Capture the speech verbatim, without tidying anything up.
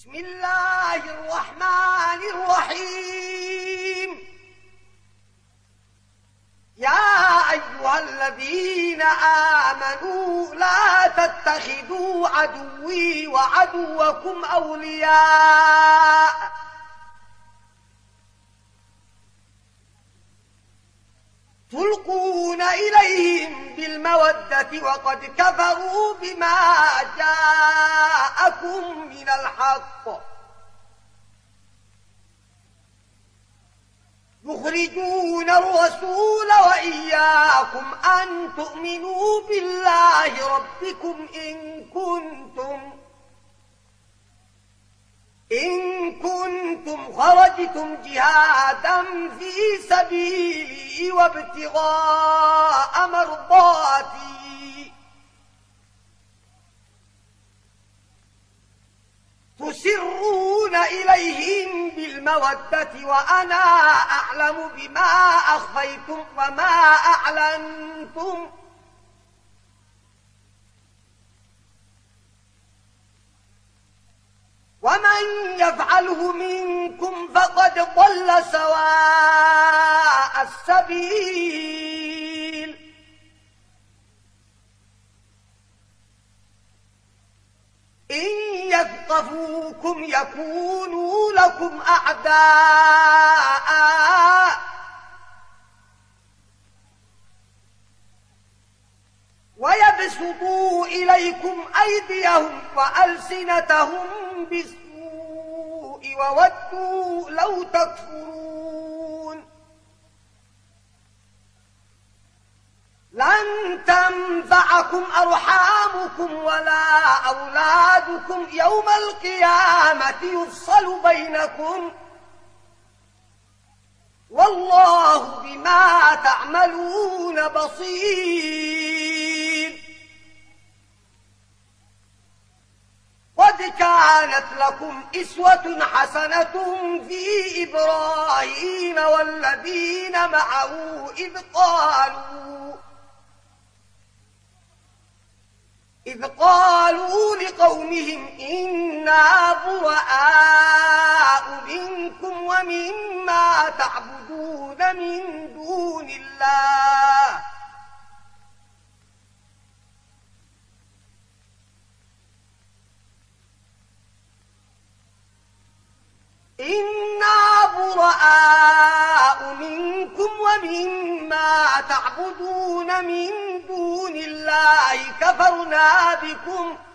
بسم الله الرحمن الرحيم. يا أيها الذين آمنوا لا تتخذوا عدوي وعدوكم أولياء تلقون إليهم بالمودة وقد كفروا بما جاءكم من الحق يخرجون الرسول وإياكم أن تؤمنوا بالله ربكم إن كنتم إن كنتم خرجتم جهادا في سبيلي وابتغاء مرضاتي تسرون إليهم بالمودة وأنا أعلم بما أخفيتم وما أعلنتم ومن يفعله منكم فقد ضل سواء السبيل. إن يثقفوكم يكونوا لكم أعداء ويبسطوا إليكم أيديهم وألسنتهم بالسوء وودوا لو تكفرون. لن تنفعكم أرحامكم ولا أولادكم يوم القيامة يفصل بينكم والله بما تعملون بصير. قد كانت لكم إسوة حسنة في إبراهيم والذين معه إذ قالوا إذ قالوا لقومهم إنا براء منكم ومما تعبدون من دون الله إنا براء منكم ومما تعبدون من دون الله كفرنا بكم